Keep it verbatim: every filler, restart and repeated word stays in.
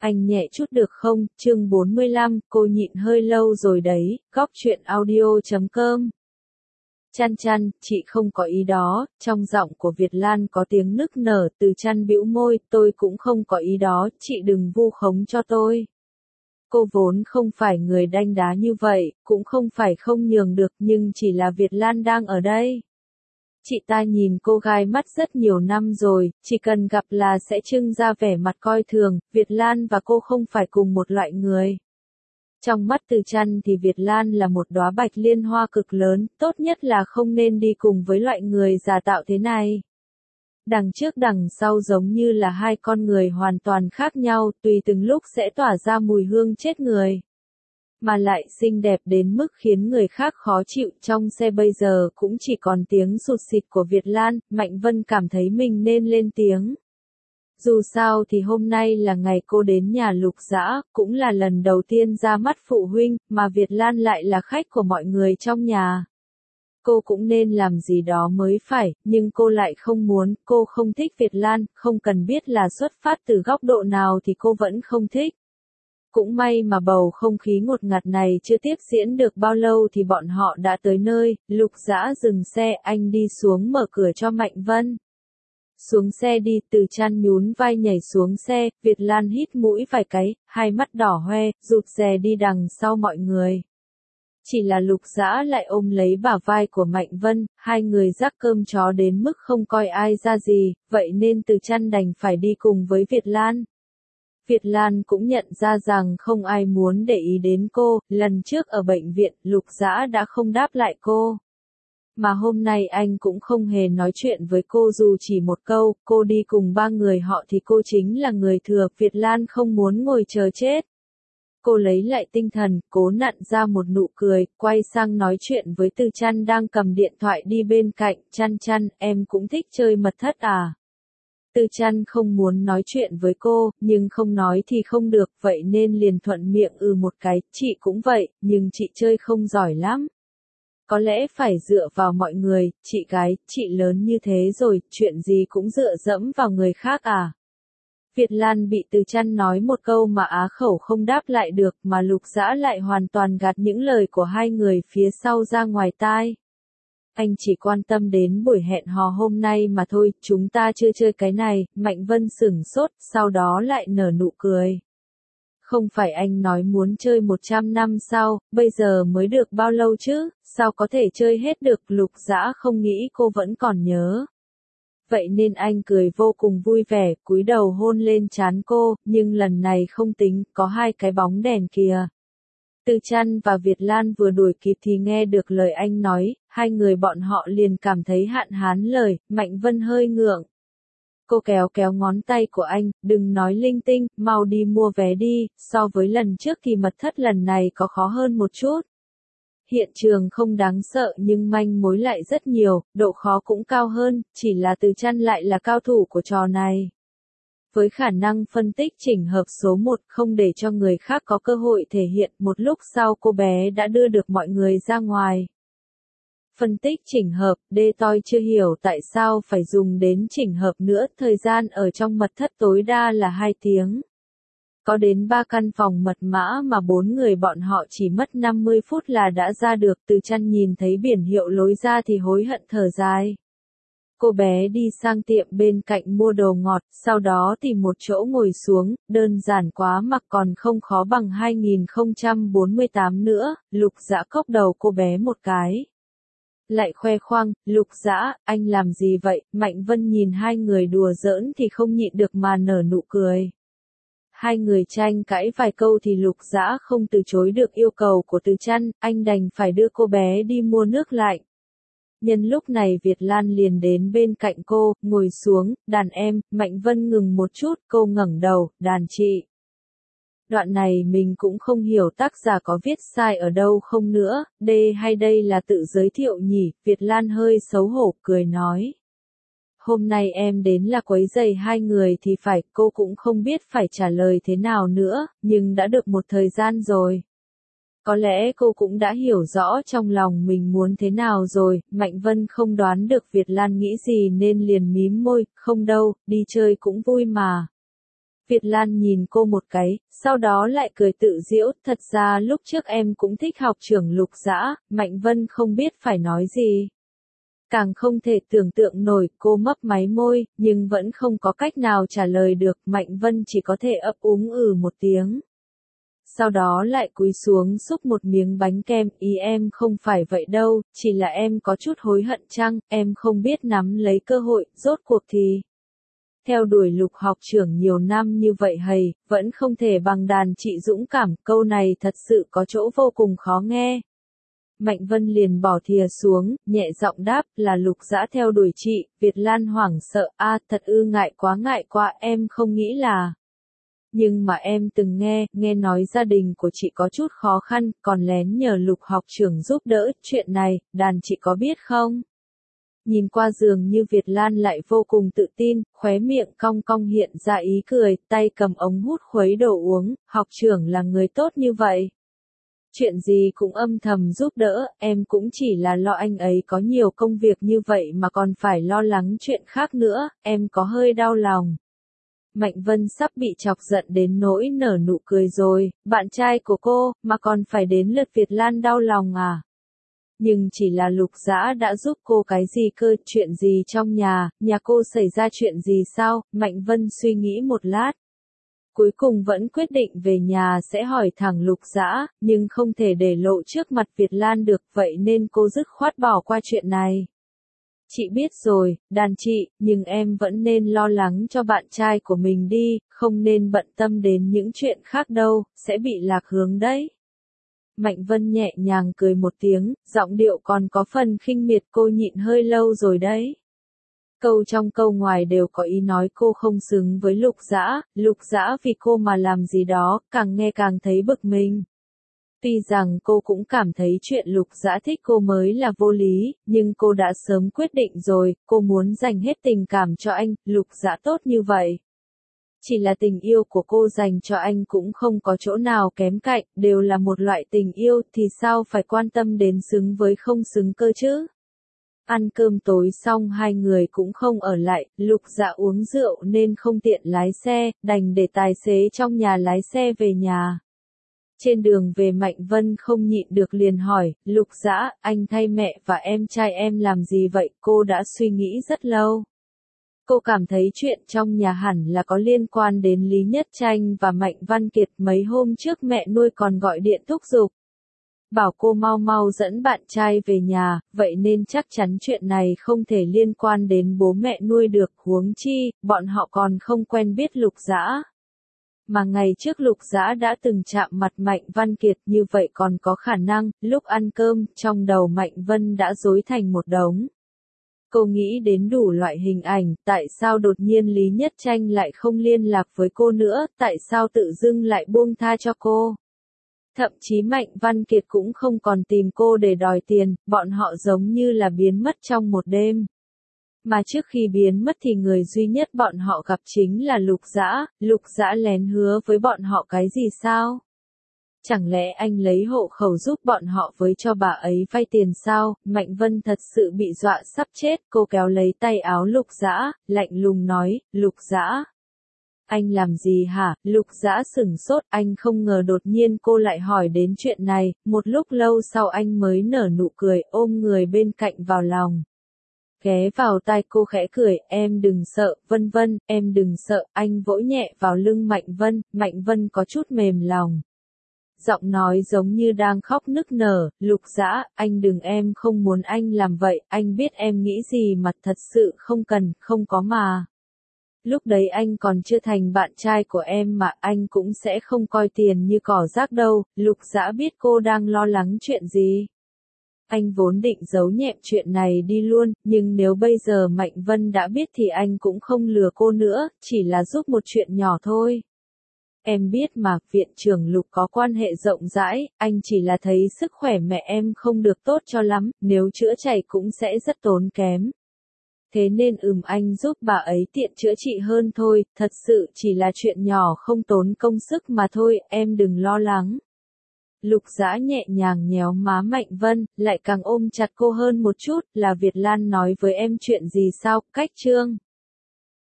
Anh nhẹ chút được không? Chương bốn mươi lăm, cô nhịn hơi lâu rồi đấy, góc truyện audio chấm com. Chăn chăn, chị không có ý đó, trong giọng của Việt Lan có tiếng nức nở. Từ Chăn bĩu môi, tôi cũng không có ý đó, chị đừng vu khống cho tôi. Cô vốn không phải người đanh đá như vậy, cũng không phải không nhường được, nhưng chỉ là Việt Lan đang ở đây. Chị ta nhìn cô gái mắt rất nhiều năm rồi, chỉ cần gặp là sẽ trưng ra vẻ mặt coi thường. Việt Lan và cô không phải cùng một loại người. Trong mắt Từ Chăn thì Việt Lan là một đóa bạch liên hoa cực lớn, tốt nhất là không nên đi cùng với loại người giả tạo thế này. Đằng trước đằng sau giống như là hai con người hoàn toàn khác nhau, tùy từng lúc sẽ tỏa ra mùi hương chết người. Mà lại xinh đẹp đến mức khiến người khác khó chịu. Trong xe bây giờ cũng chỉ còn tiếng sụt sịt của Việt Lan. Mạnh Vân cảm thấy mình nên lên tiếng. Dù sao thì hôm nay là ngày cô đến nhà Lục Dã, cũng là lần đầu tiên ra mắt phụ huynh, mà Việt Lan lại là khách của mọi người trong nhà. Cô cũng nên làm gì đó mới phải, nhưng cô lại không muốn. Cô không thích Việt Lan, không cần biết là xuất phát từ góc độ nào thì cô vẫn không thích. Cũng may mà bầu không khí ngột ngạt này chưa tiếp diễn được bao lâu thì bọn họ đã tới nơi. Lục Dã dừng xe, anh đi xuống mở cửa cho Mạnh Vân. Xuống xe đi. Từ Chăn nhún vai nhảy xuống xe. Việt Lan hít mũi vài cái, hai mắt đỏ hoe, rụt rè đi đằng sau mọi người. Chỉ là Lục Dã lại ôm lấy bả vai của Mạnh Vân, hai người rắc cơm chó đến mức không coi ai ra gì, vậy nên Từ Chăn đành phải đi cùng với Việt Lan. Việt Lan cũng nhận ra rằng không ai muốn để ý đến cô. Lần trước ở bệnh viện, Lục Dã đã không đáp lại cô. Mà hôm nay anh cũng không hề nói chuyện với cô dù chỉ một câu. Cô đi cùng ba người họ thì cô chính là người thừa. Việt Lan không muốn ngồi chờ chết. Cô lấy lại tinh thần, cố nặn ra một nụ cười, quay sang nói chuyện với Từ Chăn đang cầm điện thoại đi bên cạnh. Chăn Chăn, em cũng thích chơi mật thất à? Từ Chăn không muốn nói chuyện với cô, nhưng không nói thì không được, vậy nên liền thuận miệng ừ một cái. Chị cũng vậy, nhưng chị chơi không giỏi lắm. Có lẽ phải dựa vào mọi người. Chị gái, chị lớn như thế rồi, chuyện gì cũng dựa dẫm vào người khác à? Việt Lan bị Từ Chăn nói một câu mà á khẩu không đáp lại được, mà Lục Dã lại hoàn toàn gạt những lời của hai người phía sau ra ngoài tai. Anh chỉ quan tâm đến buổi hẹn hò hôm nay mà thôi, chúng ta chưa chơi cái này. Mạnh Vân sửng sốt, sau đó lại nở nụ cười. Không phải anh nói muốn chơi một trăm năm sao, bây giờ mới được bao lâu chứ, sao có thể chơi hết được. Lục Dã không nghĩ cô vẫn còn nhớ. Vậy nên anh cười vô cùng vui vẻ, cúi đầu hôn lên trán cô, nhưng lần này không tính, có hai cái bóng đèn kìa. Từ Chăn và Việt Lan vừa đuổi kịp thì nghe được lời anh nói, hai người bọn họ liền cảm thấy hạn hán lời. Mạnh Vân hơi ngượng. Cô kéo kéo ngón tay của anh, đừng nói linh tinh, mau đi mua vé đi. So với lần trước thì mật thất lần này có khó hơn một chút. Hiện trường không đáng sợ nhưng manh mối lại rất nhiều, độ khó cũng cao hơn, chỉ là Từ Chăn lại là cao thủ của trò này. Với khả năng phân tích chỉnh hợp số một, không để cho người khác có cơ hội thể hiện. Một lúc sau cô bé đã đưa được mọi người ra ngoài. Phân tích chỉnh hợp, đê toi chưa hiểu tại sao phải dùng đến chỉnh hợp nữa. Thời gian ở trong mật thất tối đa là hai tiếng. Có đến ba căn phòng mật mã mà bốn người bọn họ chỉ mất năm mươi phút là đã ra được. Từ Chăn nhìn thấy biển hiệu lối ra thì hối hận thở dài. Cô bé đi sang tiệm bên cạnh mua đồ ngọt, sau đó tìm một chỗ ngồi xuống, đơn giản quá mà còn không khó bằng hai nghìn không trăm bốn mươi tám nữa. Lục Dã cốc đầu cô bé một cái. Lại khoe khoang, Lục Dã, anh làm gì vậy? Mạnh Vân nhìn hai người đùa giỡn thì không nhịn được mà nở nụ cười. Hai người tranh cãi vài câu thì Lục Dã không từ chối được yêu cầu của Từ Chăn, anh đành phải đưa cô bé đi mua nước lạnh. Nhân lúc này Việt Lan liền đến bên cạnh cô, ngồi xuống. Đàn em. Mạnh Vân ngừng một chút, cô ngẩng đầu, đàn chị. Đoạn này mình cũng không hiểu tác giả có viết sai ở đâu không nữa, D hay đây là tự giới thiệu nhỉ. Việt Lan hơi xấu hổ, cười nói. Hôm nay em đến là quấy rầy hai người thì phải, cô cũng không biết phải trả lời thế nào nữa, nhưng đã được một thời gian rồi. Có lẽ cô cũng đã hiểu rõ trong lòng mình muốn thế nào rồi. Mạnh Vân không đoán được Việt Lan nghĩ gì nên liền mím môi, không đâu, đi chơi cũng vui mà. Việt Lan nhìn cô một cái, sau đó lại cười tự giễu, thật ra lúc trước em cũng thích học trưởng Lục Dã, Mạnh Vân không biết phải nói gì. Càng không thể tưởng tượng nổi, cô mấp máy môi, nhưng vẫn không có cách nào trả lời được, Mạnh Vân chỉ có thể ấp úng ừ một tiếng. Sau đó lại cúi xuống xúc một miếng bánh kem, ý em không phải vậy đâu, chỉ là em có chút hối hận chăng, em không biết nắm lấy cơ hội, rốt cuộc thì. Theo đuổi Lục học trưởng nhiều năm như vậy hầy, vẫn không thể bằng đàn chị dũng cảm, câu này thật sự có chỗ vô cùng khó nghe. Mạnh Vân liền bỏ thìa xuống, nhẹ giọng đáp là Lục Dã theo đuổi chị, Việt Lan hoảng sợ, a thật ư ngại quá ngại quá em không nghĩ là. Nhưng mà em từng nghe, nghe nói gia đình của chị có chút khó khăn, còn lén nhờ Lục học trưởng giúp đỡ, chuyện này, đàn chị có biết không? Nhìn qua dường như Việt Lan lại vô cùng tự tin, khóe miệng cong cong hiện ra ý cười, tay cầm ống hút khuấy đồ uống, học trưởng là người tốt như vậy. Chuyện gì cũng âm thầm giúp đỡ, em cũng chỉ là lo anh ấy có nhiều công việc như vậy mà còn phải lo lắng chuyện khác nữa, em có hơi đau lòng. Mạnh Vân sắp bị chọc giận đến nỗi nở nụ cười rồi, bạn trai của cô, mà còn phải đến lượt Việt Lan đau lòng à? Nhưng chỉ là Lục Dã đã giúp cô cái gì cơ, chuyện gì trong nhà, nhà cô xảy ra chuyện gì sao? Mạnh Vân suy nghĩ một lát. Cuối cùng vẫn quyết định về nhà sẽ hỏi thẳng Lục Dã, nhưng không thể để lộ trước mặt Việt Lan được, vậy nên cô dứt khoát bỏ qua chuyện này. Chị biết rồi, đàn chị, nhưng em vẫn nên lo lắng cho bạn trai của mình đi, không nên bận tâm đến những chuyện khác đâu, sẽ bị lạc hướng đấy. Mạnh Vân nhẹ nhàng cười một tiếng, giọng điệu còn có phần khinh miệt, cô nhịn hơi lâu rồi đấy. Câu trong câu ngoài đều có ý nói cô không xứng với Lục Dã, Lục Dã vì cô mà làm gì đó, càng nghe càng thấy bực mình. Tuy rằng cô cũng cảm thấy chuyện Lục Dã thích cô mới là vô lý, nhưng cô đã sớm quyết định rồi, cô muốn dành hết tình cảm cho anh, Lục Dã tốt như vậy. Chỉ là tình yêu của cô dành cho anh cũng không có chỗ nào kém cạnh, đều là một loại tình yêu thì sao phải quan tâm đến xứng với không xứng cơ chứ. Ăn cơm tối xong hai người cũng không ở lại, Lục Dã uống rượu nên không tiện lái xe, đành để tài xế trong nhà lái xe về nhà. Trên đường về Mạnh Vân không nhịn được liền hỏi, Lục Dã, anh thay mẹ và em trai em làm gì vậy? Cô đã suy nghĩ rất lâu. Cô cảm thấy chuyện trong nhà hẳn là có liên quan đến Lý Nhất Tranh và Mạnh Văn Kiệt, mấy hôm trước mẹ nuôi còn gọi điện thúc giục. Bảo cô mau mau dẫn bạn trai về nhà, vậy nên chắc chắn chuyện này không thể liên quan đến bố mẹ nuôi được, huống chi, bọn họ còn không quen biết Lục Dã. Mà ngày trước Lục Dã đã từng chạm mặt Mạnh Văn Kiệt, như vậy còn có khả năng, lúc ăn cơm, trong đầu Mạnh Vân đã rối thành một đống. Cô nghĩ đến đủ loại hình ảnh, tại sao đột nhiên Lý Nhất Tranh lại không liên lạc với cô nữa, tại sao tự dưng lại buông tha cho cô. Thậm chí Mạnh Văn Kiệt cũng không còn tìm cô để đòi tiền, bọn họ giống như là biến mất trong một đêm. Mà trước khi biến mất thì người duy nhất bọn họ gặp chính là Lục Dã, Lục Dã lén hứa với bọn họ cái gì sao? Chẳng lẽ anh lấy hộ khẩu giúp bọn họ với cho bà ấy vay tiền sao? Mạnh Vân thật sự bị dọa sắp chết, cô kéo lấy tay áo Lục Dã, lạnh lùng nói, Lục Dã. Anh làm gì hả? Lục Dã sửng sốt, anh không ngờ đột nhiên cô lại hỏi đến chuyện này, một lúc lâu sau anh mới nở nụ cười, ôm người bên cạnh vào lòng. Ghé vào tai cô khẽ cười, em đừng sợ, Vân Vân, em đừng sợ, anh vỗ nhẹ vào lưng Mạnh Vân, Mạnh Vân có chút mềm lòng. Giọng nói giống như đang khóc nức nở, Lục Dã, anh đừng, em không muốn anh làm vậy, anh biết em nghĩ gì mà thật sự không cần, không có mà. Lúc đấy anh còn chưa thành bạn trai của em mà anh cũng sẽ không coi tiền như cỏ rác đâu, Lục Dã biết cô đang lo lắng chuyện gì. Anh vốn định giấu nhẹm chuyện này đi luôn, nhưng nếu bây giờ Mạnh Vân đã biết thì anh cũng không lừa cô nữa, chỉ là giúp một chuyện nhỏ thôi. Em biết mà, viện trưởng Lục có quan hệ rộng rãi, anh chỉ là thấy sức khỏe mẹ em không được tốt cho lắm, nếu chữa chạy cũng sẽ rất tốn kém. Thế nên ừm anh giúp bà ấy tiện chữa trị hơn thôi, thật sự chỉ là chuyện nhỏ không tốn công sức mà thôi, em đừng lo lắng. Lục Dã nhẹ nhàng nhéo má Mạnh Vân, lại càng ôm chặt cô hơn một chút, là Việt Lan nói với em chuyện gì sao, cách trương.